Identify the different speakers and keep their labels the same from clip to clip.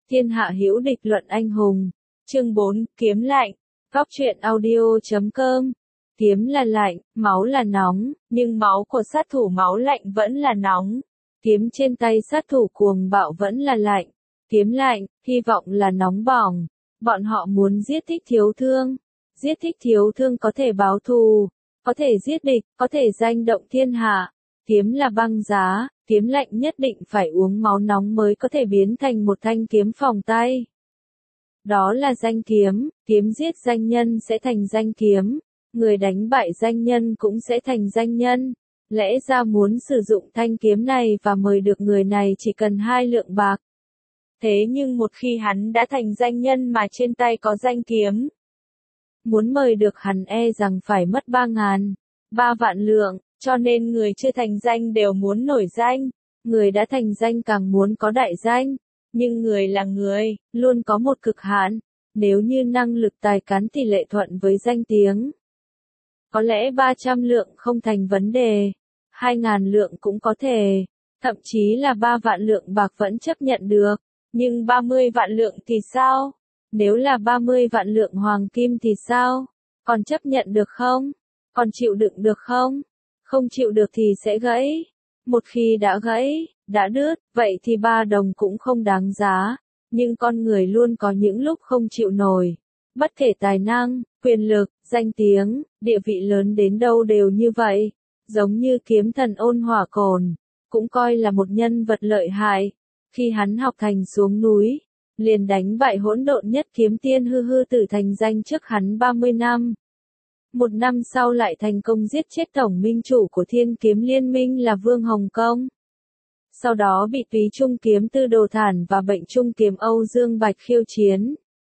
Speaker 1: Thiên hạ hữu địch luận anh hùng. Chương 4, kiếm lạnh. Góc truyện audio.com. Kiếm là lạnh, máu là nóng, nhưng máu của sát thủ máu lạnh vẫn là nóng. Kiếm trên tay sát thủ cuồng bạo vẫn là lạnh. Kiếm lạnh, hy vọng là nóng bỏng. Bọn họ muốn giết Thích Thiếu Thương. Giết Thích Thiếu Thương có thể báo thù, có thể giết địch, có thể danh động thiên hạ. Kiếm là băng giá, kiếm lạnh nhất định phải uống máu nóng mới có thể biến thành một thanh kiếm phòng tay. Đó là danh kiếm, kiếm giết danh nhân sẽ thành danh kiếm, người đánh bại danh nhân cũng sẽ thành danh nhân. Lẽ ra muốn sử dụng thanh kiếm này và mời được người này chỉ cần 2 lượng bạc. Thế nhưng một khi hắn đã thành danh nhân mà trên tay có danh kiếm, muốn mời được hắn rằng phải mất 3 vạn lượng, cho nên người chưa thành danh đều muốn nổi danh, người đã thành danh càng muốn có đại danh, nhưng người là người, luôn có một cực hạn, nếu như năng lực tài cán tỷ lệ thuận với danh tiếng. Có lẽ 300 lượng không thành vấn đề, 2.000 lượng cũng có thể, thậm chí là 3 vạn lượng bạc vẫn chấp nhận được, nhưng 30 vạn lượng thì sao? Nếu là 30 vạn lượng hoàng kim thì sao? Còn chấp nhận được không? Còn chịu đựng được không? Không chịu được thì sẽ gãy. Một khi đã gãy, đã đứt, vậy thì 3 đồng cũng không đáng giá. Nhưng con người luôn có những lúc không chịu nổi. Bất kể tài năng, quyền lực, danh tiếng, địa vị lớn đến đâu đều như vậy. Giống như kiếm thần Ôn Hỏa Cổn, cũng coi là một nhân vật lợi hại. Khi hắn học thành xuống núi, liền đánh bại hỗn độn nhất kiếm tiên Hư Hư Tử thành danh trước hắn 30 năm. 1 năm sau lại thành công giết chết tổng minh chủ của Thiên Kiếm Liên Minh là Vương Hồng Công. Sau đó bị Túy Trung kiếm Tư Đồ Thản và Bệnh Trung kiếm Âu Dương Bạch khiêu chiến.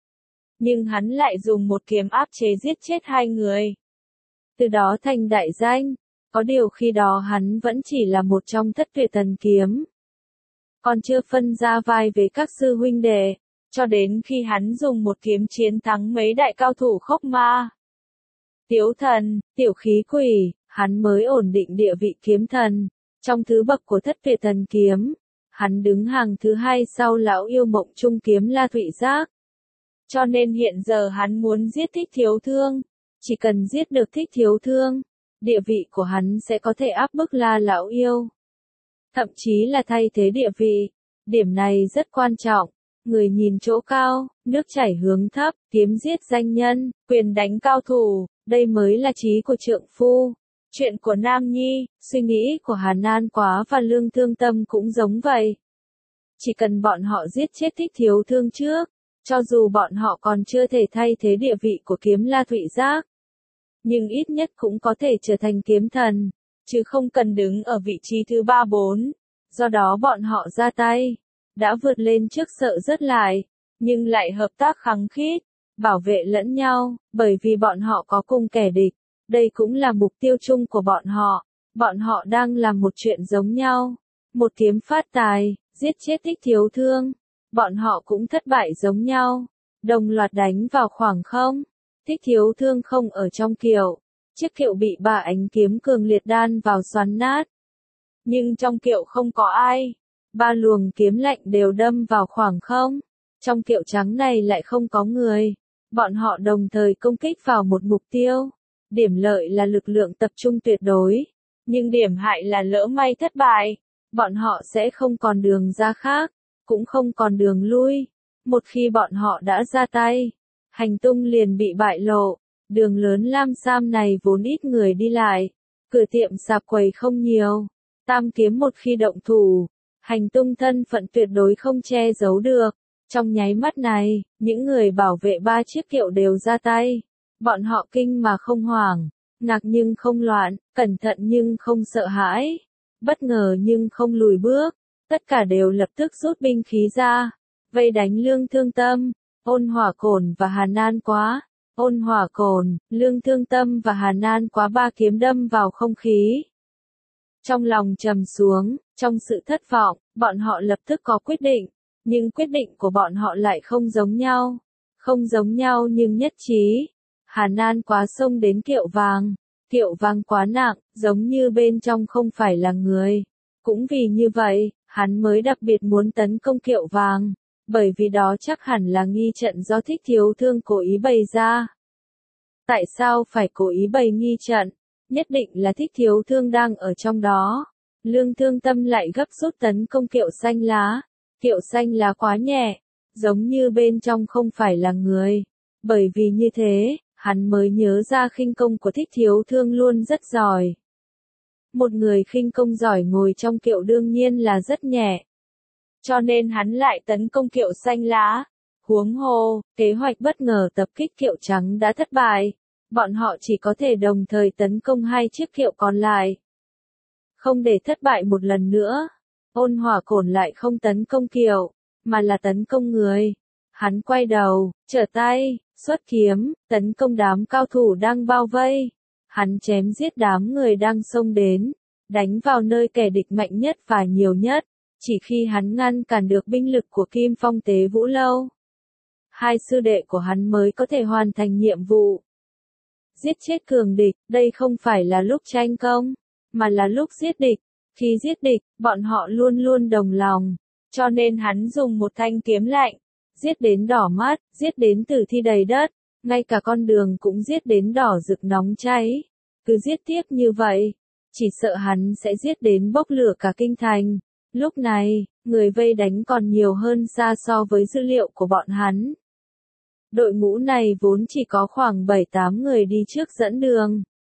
Speaker 1: Nhưng hắn lại dùng một kiếm áp chế giết chết 2 người. Từ đó thành đại danh, có điều khi đó hắn vẫn chỉ là một trong thất tuyệt thần kiếm. Còn chưa phân ra vai với các sư huynh đệ, cho đến khi hắn dùng một kiếm chiến thắng mấy đại cao thủ Khốc Ma, Tiếu Thần, Tiểu Khí Quỷ, hắn mới ổn định địa vị kiếm thần. Trong thứ bậc của thất tuyệt thần kiếm, hắn đứng hàng thứ 2 sau lão yêu Mộng Trung kiếm La Thụy Giác. Cho nên hiện giờ hắn muốn giết Thích Thiếu Thương. Chỉ cần giết được Thích Thiếu Thương, địa vị của hắn sẽ có thể áp bức La lão yêu. Thậm chí là thay thế địa vị. Điểm này rất quan trọng. Người nhìn chỗ cao, nước chảy hướng thấp, kiếm giết danh nhân, quyền đánh cao thủ, đây mới là chí của trượng phu. Chuyện của Nam Nhi, suy nghĩ của Hà Nan Quá và Lương Thương Tâm cũng giống vậy. Chỉ cần bọn họ giết chết Thích Thiếu Thương trước, cho dù bọn họ còn chưa thể thay thế địa vị của kiếm La Thụy Giác, nhưng ít nhất cũng có thể trở thành kiếm thần, chứ không cần đứng ở vị trí thứ 3-4. Do đó bọn họ ra tay, đã vượt lên trước sợ rớt lại, nhưng lại hợp tác khăng khít, bảo vệ lẫn nhau, bởi vì bọn họ có cùng kẻ địch. Đây cũng là mục tiêu chung của bọn họ. Bọn họ đang làm một chuyện giống nhau. Một kiếm phát tài, giết chết Thích Thiếu Thương. Bọn họ cũng thất bại giống nhau. Đồng loạt đánh vào khoảng không. Thích Thiếu Thương không ở trong kiệu. Chiếc kiệu bị 3 ánh kiếm cường liệt đan vào xoắn nát. Nhưng trong kiệu không có ai. 3 luồng kiếm lạnh đều đâm vào khoảng không. Trong kiệu trắng này lại không có người. Bọn họ đồng thời công kích vào một mục tiêu. Điểm lợi là lực lượng tập trung tuyệt đối, nhưng điểm hại là lỡ may thất bại, bọn họ sẽ không còn đường ra khác, cũng không còn đường lui. Một khi bọn họ đã ra tay, hành tung liền bị bại lộ. Đường lớn Lam Sam này vốn ít người đi lại, cửa tiệm sạp quầy không nhiều. Tam kiếm một khi động thủ, hành tung thân phận tuyệt đối không che giấu được. Trong nháy mắt này, những người bảo vệ 3 chiếc kiệu đều ra tay. Bọn họ kinh mà không hoảng, ngạc nhưng không loạn, cẩn thận nhưng không sợ hãi, bất ngờ nhưng không lùi bước, tất cả đều lập tức rút binh khí ra, vây đánh Lương Thương Tâm, Ôn Hỏa Cổn và Hà Nan Quá. Ôn Hỏa Cổn, Lương Thương Tâm và Hà Nan Quá 3 kiếm đâm vào không khí. Trong lòng trầm xuống, trong sự thất vọng, bọn họ lập tức có quyết định, nhưng quyết định của bọn họ lại không giống nhau. Không giống nhau nhưng nhất trí. Hà Nan Quá xông đến kiệu vàng quá nặng, giống như bên trong không phải là người. Cũng vì như vậy, hắn mới đặc biệt muốn tấn công kiệu vàng. bởi vì đó chắc hẳn là nghi trận do Thích Thiếu Thương cố ý bày ra. Tại sao phải cố ý bày nghi trận? Nhất định là Thích Thiếu Thương đang ở trong đó. Lương Thương Tâm lại gấp rút tấn công Kiệu Xanh Lá. Kiệu Xanh Lá quá nhẹ, giống như bên trong không phải là người. Bởi vì như thế, hắn mới nhớ ra khinh công của Thích Thiếu Thương luôn rất giỏi. Một người khinh công giỏi ngồi trong kiệu đương nhiên là rất nhẹ. Cho nên hắn lại tấn công Kiệu Xanh Lá. Huống hồ, kế hoạch bất ngờ tập kích Kiệu Trắng đã thất bại. Bọn họ chỉ có thể đồng thời tấn công hai chiếc kiệu còn lại. Không để thất bại một lần nữa, Ôn Hỏa Cổn lại không tấn công kiệu, mà là tấn công người. Hắn quay đầu, trở tay, xuất kiếm, tấn công đám cao thủ đang bao vây. Hắn chém giết đám người đang xông đến, đánh vào nơi kẻ địch mạnh nhất và nhiều nhất. Chỉ khi hắn ngăn cản được binh lực của Kim Phong Tế Vũ Lâu, hai sư đệ của hắn mới có thể hoàn thành nhiệm vụ. Giết chết cường địch, đây không phải là lúc tranh công, mà là lúc giết địch. Khi giết địch, bọn họ luôn luôn đồng lòng, cho nên hắn dùng một thanh kiếm lạnh, giết đến đỏ mắt, giết đến tử thi đầy đất, ngay cả con đường cũng giết đến đỏ rực nóng cháy. Cứ giết tiếp như vậy, chỉ sợ hắn sẽ giết đến bốc lửa cả kinh thành. Lúc này, người vây đánh còn nhiều hơn xa so với dữ liệu của bọn hắn. Đội ngũ này vốn chỉ có khoảng 7-8 người đi trước dẫn đường.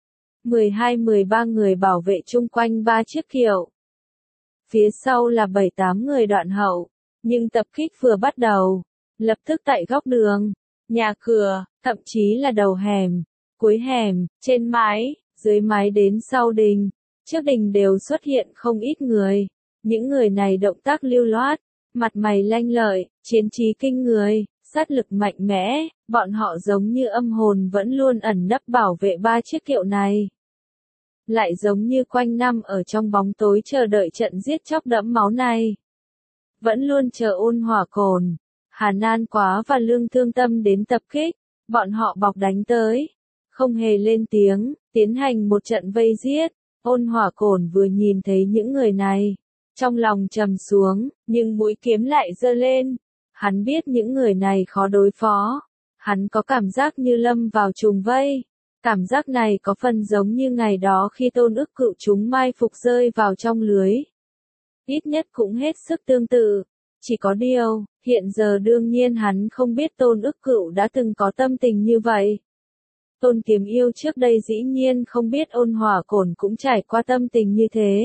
Speaker 1: 12-13 người bảo vệ chung quanh 3 chiếc kiệu. Phía sau là 7-8 người đoạn hậu. Nhưng tập kích vừa bắt đầu. Lập tức tại góc đường, nhà cửa, thậm chí là đầu hẻm, cuối hẻm, trên mái, dưới mái đến sau đình. Trước đình đều xuất hiện không ít người. Những người này động tác lưu loát, mặt mày lanh lợi, chiến trí kinh người, sát lực mạnh mẽ, bọn họ giống như âm hồn vẫn luôn ẩn nấp bảo vệ 3 chiếc kiệu này. Lại giống như quanh năm ở trong bóng tối chờ đợi trận giết chóc đẫm máu này. Vẫn luôn chờ Ôn Hỏa Cổn, Hàn An Quá và Lương Thương Tâm đến tập kích, bọn họ bọc đánh tới, không hề lên tiếng, tiến hành một trận vây giết. Ôn Hỏa Cổn vừa nhìn thấy những người này, trong lòng trầm xuống, nhưng mũi kiếm lại giơ lên. Hắn biết những người này khó đối phó. Hắn có cảm giác như lâm vào trùng vây. Cảm giác này có phần giống như ngày đó khi Tôn Ức Cựu chúng mai phục rơi vào trong lưới. Ít nhất cũng hết sức tương tự. Chỉ có điều, hiện giờ đương nhiên hắn không biết Tôn Ức Cựu đã từng có tâm tình như vậy. Tôn Kiếm Yêu trước đây dĩ nhiên không biết Ôn Hỏa Cổn cũng trải qua tâm tình như thế.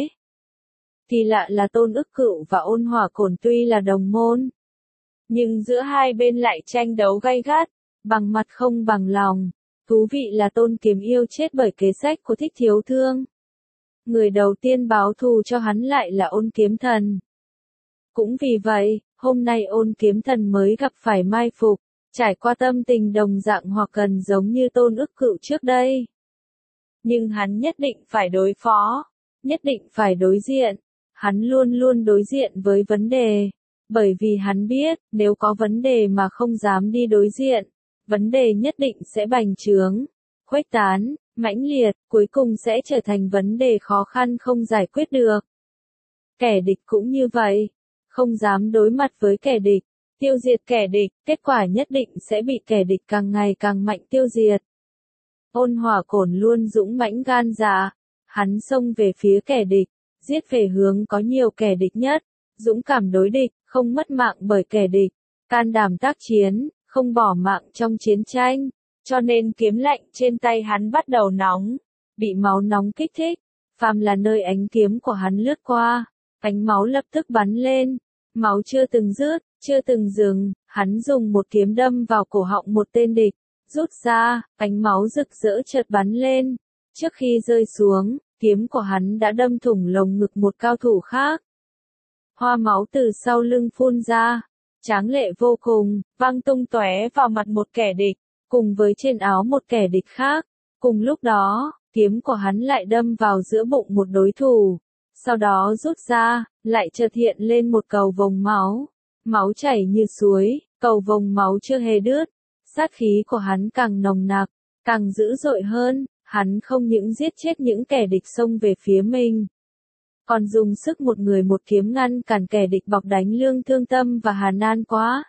Speaker 1: Kỳ lạ là Tôn Ức Cựu và Ôn Hỏa Cổn tuy là đồng môn, nhưng giữa hai bên lại tranh đấu gay gắt, bằng mặt không bằng lòng. Thú vị là Tôn Kiếm Yêu chết bởi kế sách của Thích Thiếu Thương. Người đầu tiên báo thù cho hắn lại là Ôn Kiếm Thần. Cũng vì vậy, hôm nay Ôn Kiếm Thần mới gặp phải mai phục, trải qua tâm tình đồng dạng hoặc gần giống như Tôn Ức Cựu trước đây. Nhưng hắn nhất định phải đối phó, nhất định phải đối diện. Hắn luôn luôn đối diện với vấn đề. Bởi vì hắn biết, nếu có vấn đề mà không dám đi đối diện, vấn đề nhất định sẽ bành trướng, khuếch tán, mãnh liệt, cuối cùng sẽ trở thành vấn đề khó khăn không giải quyết được. Kẻ địch cũng như vậy, không dám đối mặt với kẻ địch, tiêu diệt kẻ địch, kết quả nhất định sẽ bị kẻ địch càng ngày càng mạnh tiêu diệt. Ôn Hỏa Cổn luôn dũng mãnh gan dạ, hắn xông về phía kẻ địch, giết về hướng có nhiều kẻ địch nhất, dũng cảm đối địch, không mất mạng bởi kẻ địch, can đảm tác chiến, không bỏ mạng trong chiến tranh, cho nên kiếm lạnh trên tay hắn bắt đầu nóng, bị máu nóng kích thích, phàm là nơi ánh kiếm của hắn lướt qua, ánh máu lập tức bắn lên, máu chưa từng dứt, chưa từng dừng, hắn dùng một kiếm đâm vào cổ họng một tên địch, rút ra, ánh máu rực rỡ chợt bắn lên, trước khi rơi xuống, kiếm của hắn đã đâm thủng lồng ngực một cao thủ khác. Hoa máu từ sau lưng phun ra, tráng lệ vô cùng, văng tung tóe vào mặt một kẻ địch, cùng với trên áo một kẻ địch khác. Cùng lúc đó, kiếm của hắn lại đâm vào giữa bụng một đối thủ, sau đó rút ra, lại chợt hiện lên một cầu vồng máu. Máu chảy như suối, cầu vồng máu chưa hề đứt, sát khí của hắn càng nồng nặc, càng dữ dội hơn, hắn không những giết chết những kẻ địch xông về phía mình, còn dùng sức một người một kiếm ngăn cản kẻ địch bọc đánh Lương Thương Tâm và Hà Nan quá.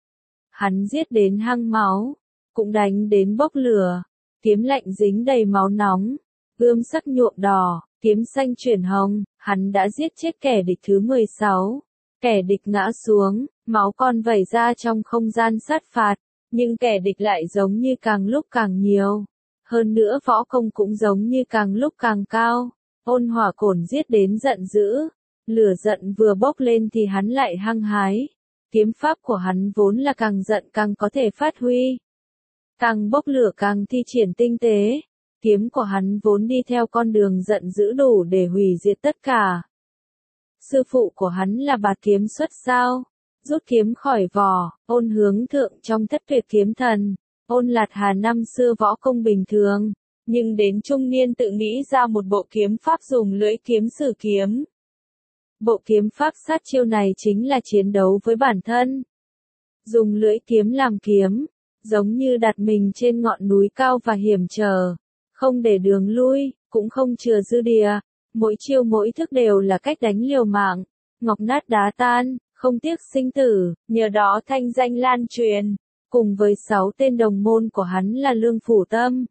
Speaker 1: Hắn giết đến hăng máu, cũng đánh đến bốc lửa, kiếm lạnh dính đầy máu nóng, gươm sắc nhuộm đỏ, kiếm xanh chuyển hồng, hắn đã giết chết kẻ địch thứ 16. Kẻ địch ngã xuống, máu còn vẩy ra trong không gian sát phạt, nhưng kẻ địch lại giống như càng lúc càng nhiều. Hơn nữa võ công cũng giống như càng lúc càng cao. Ôn Hỏa Cổn giết đến giận dữ, lửa giận vừa bốc lên thì hắn lại hăng hái. Kiếm pháp của hắn vốn là càng giận càng có thể phát huy. Càng bốc lửa càng thi triển tinh tế. Kiếm của hắn vốn đi theo con đường giận dữ đủ để hủy diệt tất cả. Sư phụ của hắn là Bạt Kiếm xuất sao, rút kiếm khỏi vỏ, Ôn hướng thượng trong Thất Tuyệt Kiếm Thần. Ôn Lạt Hà năm xưa võ công bình thường, nhưng đến trung niên tự nghĩ ra một bộ kiếm pháp dùng lưỡi kiếm sử kiếm. Bộ kiếm pháp sát chiêu này chính là chiến đấu với bản thân. Dùng lưỡi kiếm làm kiếm, giống như đặt mình trên ngọn núi cao và hiểm trở, không để đường lui, cũng không chừa dư địa. Mỗi chiêu mỗi thức đều là cách đánh liều mạng, ngọc nát đá tan, không tiếc sinh tử, nhờ đó thanh danh lan truyền, cùng với 6 tên đồng môn của hắn là Lương Phủ Tâm,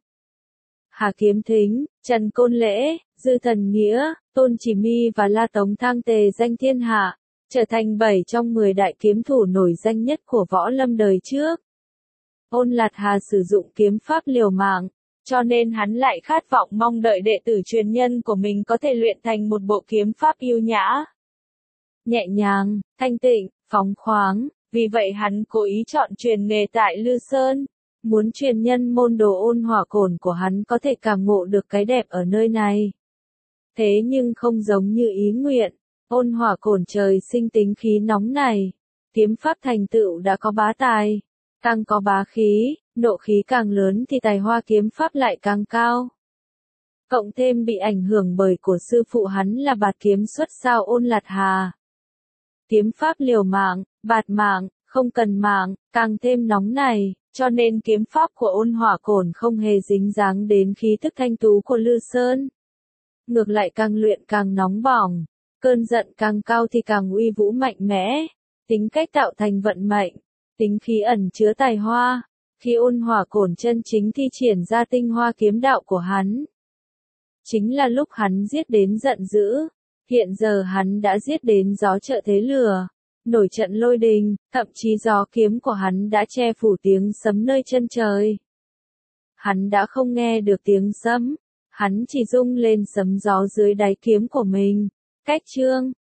Speaker 1: Hà Kiếm Thính, Trần Côn Lễ, Dư Thần Nghĩa, Tôn Chỉ Mi và La Tống Thang tề danh thiên hạ, trở thành 7 trong 10 đại kiếm thủ nổi danh nhất của võ lâm đời trước. Ôn Lạt Hà sử dụng kiếm pháp liều mạng, cho nên hắn lại khát vọng mong đợi đệ tử truyền nhân của mình có thể luyện thành một bộ kiếm pháp yêu nhã, nhẹ nhàng, thanh tịnh, phóng khoáng, vì vậy hắn cố ý chọn truyền nghề tại Lư Sơn, muốn truyền nhân môn đồ Ôn Hỏa Cổn của hắn có thể cảm ngộ được cái đẹp ở nơi này. Thế nhưng không giống như ý nguyện, Ôn Hỏa Cổn trời sinh tính khí nóng này, kiếm pháp thành tựu đã có bá tài, càng có bá khí, nộ khí càng lớn thì tài hoa kiếm pháp lại càng cao. Cộng thêm bị ảnh hưởng bởi của sư phụ hắn là Bạt Kiếm xuất sao Ôn Lạt Hà. Kiếm pháp liều mạng, bạt mạng, không cần mạng, càng thêm nóng này, cho nên kiếm pháp của Ôn Hỏa Cổn không hề dính dáng đến khí thức thanh tú của Lư Sơn. Ngược lại càng luyện càng nóng bỏng, cơn giận càng cao thì càng uy vũ mạnh mẽ, tính cách tạo thành vận mệnh, tính khí ẩn chứa tài hoa. Khi Ôn Hỏa Cổn chân chính thi triển ra tinh hoa kiếm đạo của hắn, chính là lúc hắn giết đến giận dữ. Hiện giờ hắn đã giết đến gió trợ thế lửa, nổi trận lôi đình, thậm chí gió kiếm của hắn đã che phủ tiếng sấm nơi chân trời. Hắn đã không nghe được tiếng sấm, hắn chỉ rung lên sấm gió dưới đáy kiếm của mình. Cách chương